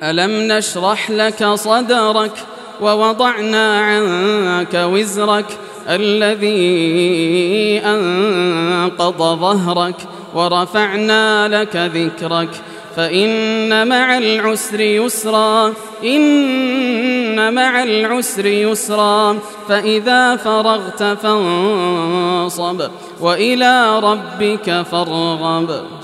ألم نشرح لك صدرك ووضعنا عنك وزرك الذي أنقض ظهرك ورفعنا لك ذكرك فإن مع العسر يسرا إن مع العسر يسرا فإذا فرغت فانصب وإلى ربك فارغب.